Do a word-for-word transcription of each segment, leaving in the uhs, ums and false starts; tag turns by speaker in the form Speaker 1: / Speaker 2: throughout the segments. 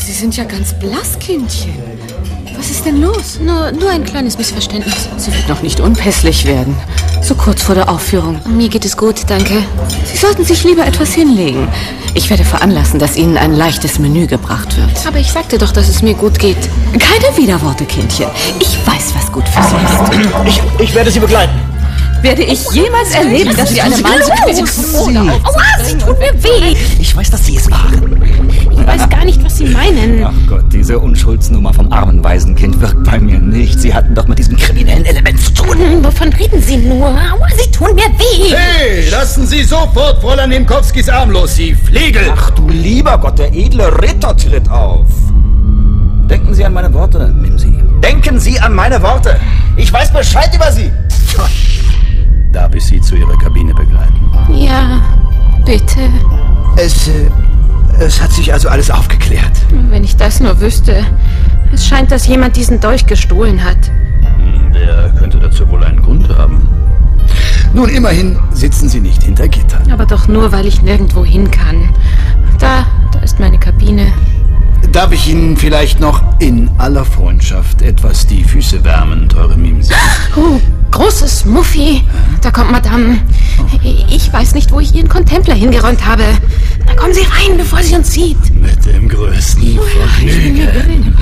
Speaker 1: Sie sind ja ganz blass, Kindchen. Was ist denn los?
Speaker 2: Nur, nur ein kleines Missverständnis.
Speaker 1: Sie wird noch nicht unpässlich werden. So kurz vor der Aufführung.
Speaker 2: Mir geht es gut, danke.
Speaker 1: Sie sollten sich lieber etwas hinlegen. Ich werde veranlassen, dass Ihnen ein leichtes Menü gebracht wird.
Speaker 2: Aber ich sagte doch, dass es mir gut geht.
Speaker 1: Keine Widerworte, Kindchen. Ich weiß, was gut für Sie ist.
Speaker 3: Ich, ich werde Sie begleiten.
Speaker 1: Werde ich jemals erleben, dass Sie eine Malsituation
Speaker 2: Aua, sie tut mir weh.
Speaker 3: Ich weiß, dass Sie es waren.
Speaker 2: Ich weiß gar nicht, was Sie meinen.
Speaker 3: Ach Gott, diese Unschuldsnummer vom armen Waisenkind wirkt bei mir nicht. Sie hatten doch mit diesem kriminellen Element zu tun.
Speaker 2: Hm, wovon reden Sie nur? Aua, Sie tun mir weh.
Speaker 4: Hey, lassen Sie sofort Fräulein Nemkowskis Arm los, Sie Flegel!
Speaker 3: Ach du lieber Gott, der edle Ritter tritt auf. Denken Sie an meine Worte, Mimsi. Denken Sie an meine Worte. Ich weiß Bescheid über Sie. Darf ich Sie zu Ihrer Kabine begleiten?
Speaker 2: Ja, bitte.
Speaker 4: Es, äh, es hat sich also alles aufgeklärt.
Speaker 2: Wenn ich das nur wüsste. Es scheint, dass jemand diesen Dolch gestohlen hat.
Speaker 3: Hm, wer könnte dazu wohl einen Grund haben?
Speaker 4: Nun, immerhin sitzen Sie nicht hinter Gittern.
Speaker 2: Aber doch nur, weil ich nirgendwo hin kann. Da, da ist meine Kabine.
Speaker 4: Darf ich Ihnen vielleicht noch in aller Freundschaft etwas die Füße wärmen, teure Mimsi?
Speaker 2: Oh, großes Muffi. Da kommt Madame. Ich weiß nicht, wo ich Ihren Contempler hingeräumt habe. Da kommen Sie rein, bevor sie uns sieht.
Speaker 4: Mit dem größten Vergnügen.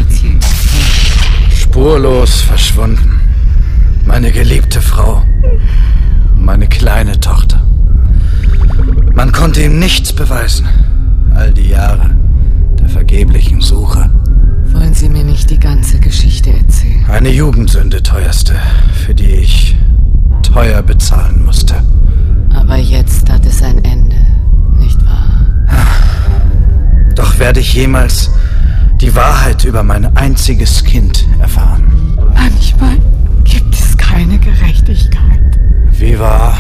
Speaker 4: Spurlos verschwunden. Meine geliebte Frau. Meine kleine Tochter. Man konnte ihm nichts beweisen. All die Jahre der vergeblichen Suche.
Speaker 1: Wollen Sie mir nicht die ganze Geschichte erzählen?
Speaker 4: Eine Jugendsünde, teuerste, für die ich teuer bezahlen musste.
Speaker 1: Aber jetzt hat es ein Ende, nicht wahr?
Speaker 4: Doch werde ich jemals die Wahrheit über mein einziges Kind erfahren.
Speaker 1: Manchmal gibt es keine Gerechtigkeit.
Speaker 4: Wie wahr?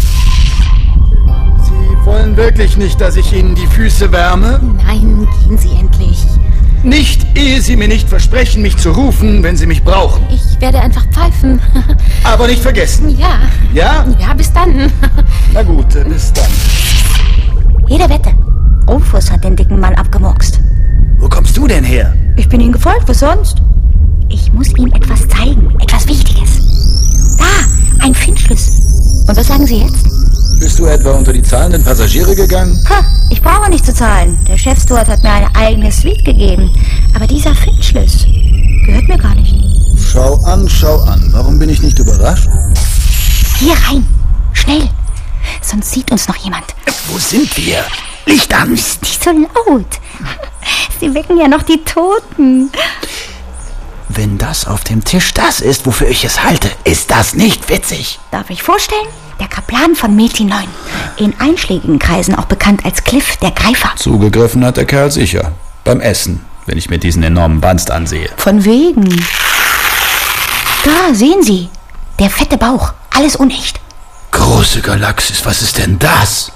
Speaker 4: Sie wollen wirklich nicht, dass ich Ihnen die Füße wärme?
Speaker 2: Nein, gehen Sie endlich.
Speaker 4: Nicht, ehe Sie mir nicht versprechen, mich zu rufen, wenn Sie mich brauchen.
Speaker 2: Ich werde einfach pfeifen.
Speaker 4: Aber nicht vergessen.
Speaker 2: Ja.
Speaker 4: Ja?
Speaker 2: Ja, bis dann.
Speaker 4: Na gut, bis dann.
Speaker 5: Jede Wette. Rufus hat den dicken Mann abgemurkst.
Speaker 4: Wo kommst du denn her?
Speaker 5: Ich bin ihm gefolgt, was sonst? Ich muss ihm etwas zeigen, etwas Wichtiges. Da, ein Findschluss. Und was sagen Sie jetzt?
Speaker 4: Bist du etwa unter die zahlenden Passagiere gegangen?
Speaker 5: Ha, ich brauche nicht zu zahlen. Der Chefsteward hat mir eine eigene Suite gegeben. Aber dieser Findschluss gehört mir gar nicht.
Speaker 4: Schau an, schau an. Warum bin ich nicht überrascht?
Speaker 5: Hier rein. Schnell. Sonst sieht uns noch jemand.
Speaker 4: Wo sind wir? Licht an.
Speaker 5: Psst, nicht so laut. Sie wecken ja noch die Toten.
Speaker 4: Wenn das auf dem Tisch das ist, wofür ich es halte, ist das nicht witzig.
Speaker 5: Darf ich vorstellen? Der Kaplan von Meti neun. In einschlägigen Kreisen auch bekannt als Cliff der Greifer.
Speaker 4: Zugegriffen hat der Kerl sicher. Beim Essen, wenn ich mir diesen enormen Wanst ansehe.
Speaker 5: Von wegen. Da, sehen Sie. Der fette Bauch. Alles unecht.
Speaker 4: Große Galaxis, was ist denn das?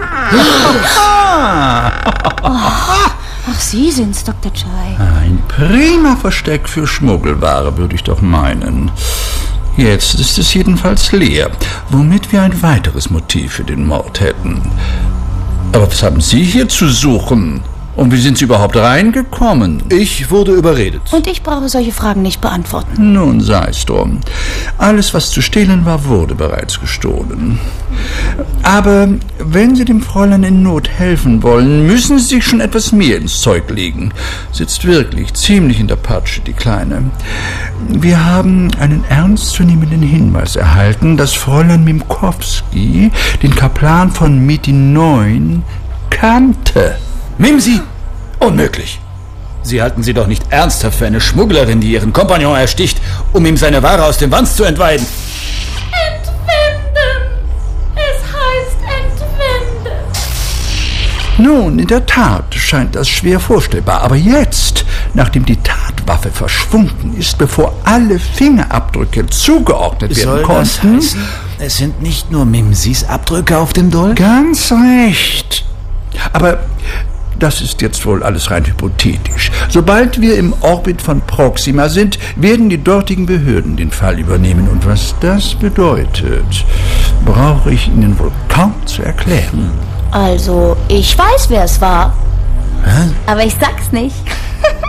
Speaker 5: Ach, Sie sind's, Doktor Choi.
Speaker 6: Ein prima Versteck für Schmuggelware, würde ich doch meinen. Jetzt ist es jedenfalls leer, womit wir ein weiteres Motiv für den Mord hätten. Aber was haben Sie hier zu suchen? Und wie sind Sie überhaupt reingekommen?
Speaker 4: Ich wurde überredet.
Speaker 5: Und ich brauche solche Fragen nicht beantworten.
Speaker 6: Nun sei es drum. Alles, was zu stehlen war, wurde bereits gestohlen. Aber wenn Sie dem Fräulein in Not helfen wollen, müssen Sie sich schon etwas mehr ins Zeug legen. Sitzt wirklich ziemlich in der Patsche, die Kleine. Wir haben einen ernstzunehmenden Hinweis erhalten, dass Fräulein Mimkowski den Kaplan von Meti neun kannte.
Speaker 4: Mimsi! Unmöglich! Sie halten sie doch nicht ernsthaft für eine Schmugglerin, die ihren Kompagnon ersticht, um ihm seine Ware aus dem Wanst zu entweiden.
Speaker 2: Entwenden! Es heißt entwenden!
Speaker 6: Nun, in der Tat scheint das schwer vorstellbar. Aber jetzt, nachdem die Tatwaffe verschwunden ist, bevor alle Fingerabdrücke zugeordnet werden konnten...
Speaker 4: Soll das heißen, es sind nicht nur Mimsis Abdrücke auf dem Dolch?
Speaker 6: Ganz recht. Aber das ist jetzt wohl alles rein hypothetisch. Sobald wir im Orbit von Proxima sind, werden die dortigen Behörden den Fall übernehmen. Und was das bedeutet, brauche ich Ihnen wohl kaum zu erklären.
Speaker 5: Also, ich weiß, wer es war.
Speaker 4: Hä?
Speaker 5: Aber ich sag's nicht.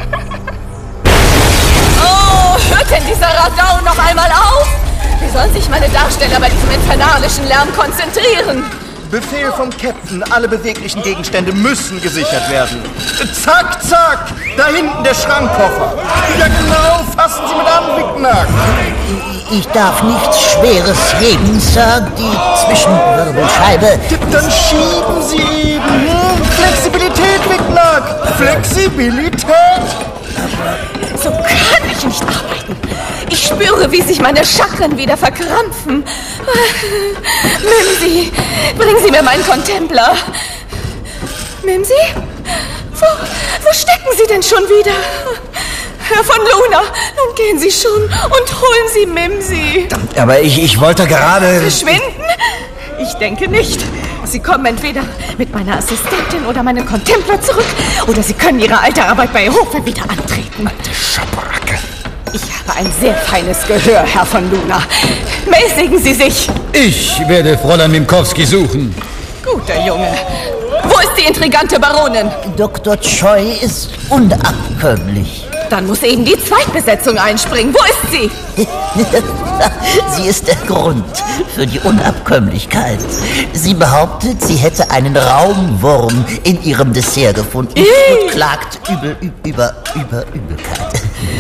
Speaker 1: denn dieser Radau noch einmal auf? Wie sollen sich meine Darsteller bei diesem infernalischen Lärm konzentrieren?
Speaker 3: Befehl vom Captain, alle beweglichen Gegenstände müssen gesichert werden. Zack, zack! Da hinten der Schrankkoffer. Ja genau, fassen Sie mit an, Wicknack.
Speaker 7: Ich darf nichts Schweres heben, Sir. Die Zwischenwirbelscheibe.
Speaker 3: Dann schieben Sie eben. Hm? Flexibilität, Wicknack. Flexibilität.
Speaker 1: So kann ich nicht arbeiten. Ich spüre, wie sich meine Chakren wieder verkrampfen. Mimsy, bringen Sie mir meinen Contempler. Mimsy? Wo, wo stecken Sie denn schon wieder? Herr von Luna, nun gehen Sie schon und holen Sie Mimsy.
Speaker 3: Aber ich, ich wollte gerade...
Speaker 1: Verschwinden? Ich denke nicht. Sie kommen entweder mit meiner Assistentin oder meinem Contempler zurück, oder Sie können Ihre alte Arbeit bei Hofe wieder antreten.
Speaker 3: Alte Schabracke.
Speaker 1: Ich habe ein sehr feines Gehör, Herr von Luna. Mäßigen Sie sich.
Speaker 6: Ich werde Fräulein Minkowski suchen.
Speaker 1: Guter Junge. Wo ist die intrigante Baronin?
Speaker 7: Doktor Choi ist unabkömmlich.
Speaker 1: Dann muss eben die Zweitbesetzung einspringen. Wo ist sie?
Speaker 7: Sie ist der Grund für die Unabkömmlichkeit. Sie behauptet, sie hätte einen Raumwurm in ihrem Dessert gefunden und klagt übel, über, über Übelkeit.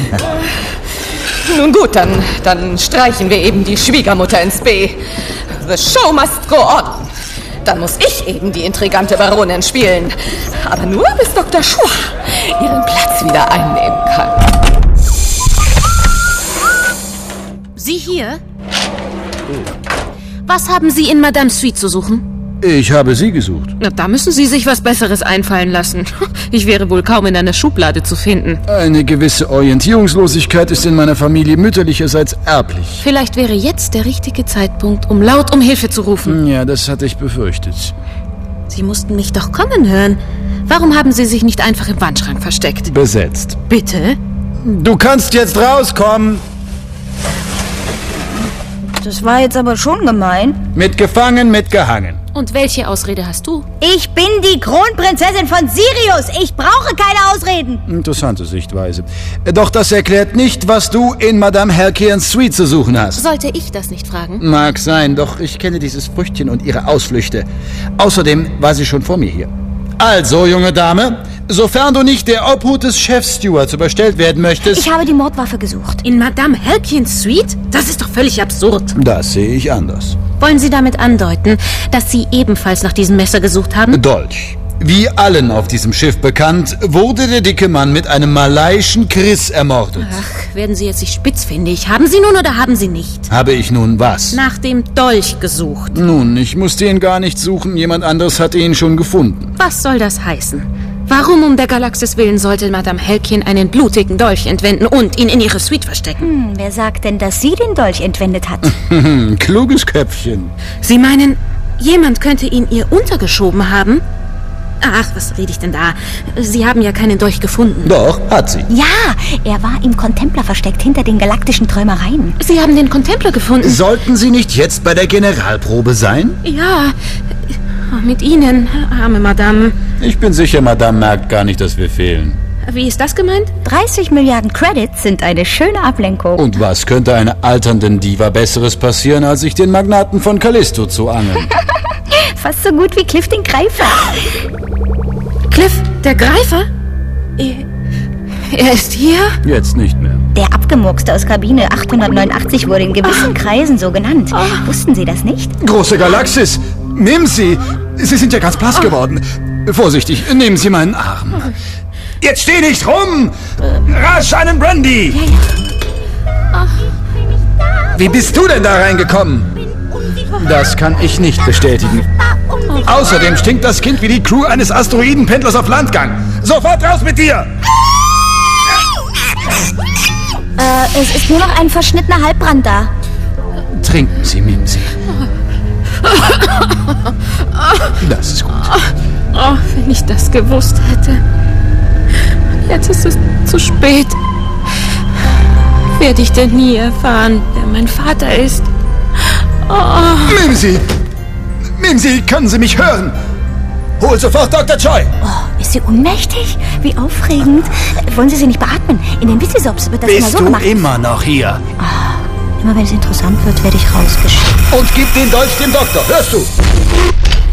Speaker 1: Nun gut, dann, dann streichen wir eben die Schwiegermutter ins B. The show must go on. Dann muss ich eben die intrigante Baronin spielen. Aber nur, bis Doktor Schua ihren Platz wieder einnehmen kann.
Speaker 2: Sie hier? Was haben Sie in Madames Suite zu suchen?
Speaker 6: Ich habe Sie gesucht.
Speaker 2: Na, da müssen Sie sich was Besseres einfallen lassen. Ich wäre wohl kaum in einer Schublade zu finden.
Speaker 6: Eine gewisse Orientierungslosigkeit ist in meiner Familie mütterlicherseits erblich.
Speaker 2: Vielleicht wäre jetzt der richtige Zeitpunkt, um laut um Hilfe zu rufen.
Speaker 6: Ja, das hatte ich befürchtet.
Speaker 2: Sie mussten mich doch kommen hören. Warum haben Sie sich nicht einfach im Wandschrank versteckt?
Speaker 6: Besetzt.
Speaker 2: Bitte?
Speaker 6: Du kannst jetzt rauskommen.
Speaker 5: Das war jetzt aber schon gemein.
Speaker 6: Mitgefangen, mitgehangen.
Speaker 2: Und welche Ausrede hast du?
Speaker 5: Ich bin die Kronprinzessin von Sirius. Ich brauche keine Ausreden.
Speaker 6: Interessante Sichtweise. Doch das erklärt nicht, was du in Madame Herkians Suite zu suchen hast.
Speaker 2: Sollte ich das nicht fragen?
Speaker 6: Mag sein, doch ich kenne dieses Früchtchen und ihre Ausflüchte. Außerdem war sie schon vor mir hier. Also, junge Dame, sofern du nicht der Obhut des Chefstewards überstellt werden möchtest...
Speaker 5: Ich habe die Mordwaffe gesucht.
Speaker 2: In Madame Herkians Suite? Das ist doch völlig absurd.
Speaker 6: Das sehe ich anders.
Speaker 2: Wollen Sie damit andeuten, dass Sie ebenfalls nach diesem Messer gesucht haben?
Speaker 6: Dolch. Wie allen auf diesem Schiff bekannt, wurde der dicke Mann mit einem malaiischen Kriss ermordet.
Speaker 2: Ach, werden Sie jetzt nicht spitzfindig. Haben Sie nun oder haben Sie nicht?
Speaker 6: Habe ich nun was?
Speaker 2: Nach dem Dolch gesucht.
Speaker 6: Nun, ich musste ihn gar nicht suchen. Jemand anderes hatte ihn schon gefunden.
Speaker 2: Was soll das heißen? Warum um der Galaxis willen sollte Madame Helkin einen blutigen Dolch entwenden und ihn in ihre Suite verstecken?
Speaker 5: Hm, wer sagt denn, dass sie den Dolch entwendet hat?
Speaker 6: Kluges Köpfchen.
Speaker 2: Sie meinen, jemand könnte ihn ihr untergeschoben haben? Ach, was rede ich denn da? Sie haben ja keinen Dolch gefunden.
Speaker 6: Doch, hat sie.
Speaker 5: Ja, er war im Contempler versteckt, hinter den galaktischen Träumereien.
Speaker 2: Sie haben den Contempler gefunden.
Speaker 6: Sollten Sie nicht jetzt bei der Generalprobe sein?
Speaker 2: Ja, mit Ihnen, arme Madame.
Speaker 6: Ich bin sicher, Madame merkt gar nicht, dass wir fehlen.
Speaker 2: Wie ist das gemeint?
Speaker 5: dreißig Milliarden Credits sind eine schöne Ablenkung.
Speaker 6: Und was könnte einer alternden Diva Besseres passieren, als sich den Magnaten von Callisto zu angeln?
Speaker 5: Fast so gut wie Cliff den Greifer.
Speaker 2: Cliff, der Greifer? Er, er ist hier?
Speaker 6: Jetzt nicht mehr.
Speaker 5: Der Abgemurkste aus Kabine achthundertneunundachtzig wurde in gewissen Kreisen so genannt. Wussten Sie das nicht?
Speaker 6: Große Galaxis! Nimm sie! Sie sind ja ganz blass geworden. Vorsichtig, nehmen Sie meinen Arm. Jetzt steh nicht rum! Rasch einen Brandy! Wie bist du denn da reingekommen? Das kann ich nicht bestätigen. Außerdem stinkt das Kind wie die Crew eines Asteroidenpendlers auf Landgang. Sofort raus mit dir!
Speaker 5: Äh, es ist nur noch ein verschnittener Halbbrand da.
Speaker 6: Trinken Sie, Mimsy. Das ist gut.
Speaker 2: Oh, wenn ich das gewusst hätte. Jetzt ist es zu spät. Werde ich denn nie erfahren, wer mein Vater ist? Oh.
Speaker 6: Mimsy! Mimsy, können Sie mich hören? Hol sofort Doktor Choi!
Speaker 5: Oh, ist ist sie ohnmächtig? Wie aufregend. Wollen Sie sie nicht beatmen? In den Whiskysops wird das immer
Speaker 3: Bist
Speaker 5: so
Speaker 3: du
Speaker 5: gemacht.
Speaker 3: immer noch hier?
Speaker 5: Immer wenn es interessant wird, werde ich rausgeschickt.
Speaker 3: Und gib den Dolch dem Doktor, hörst du?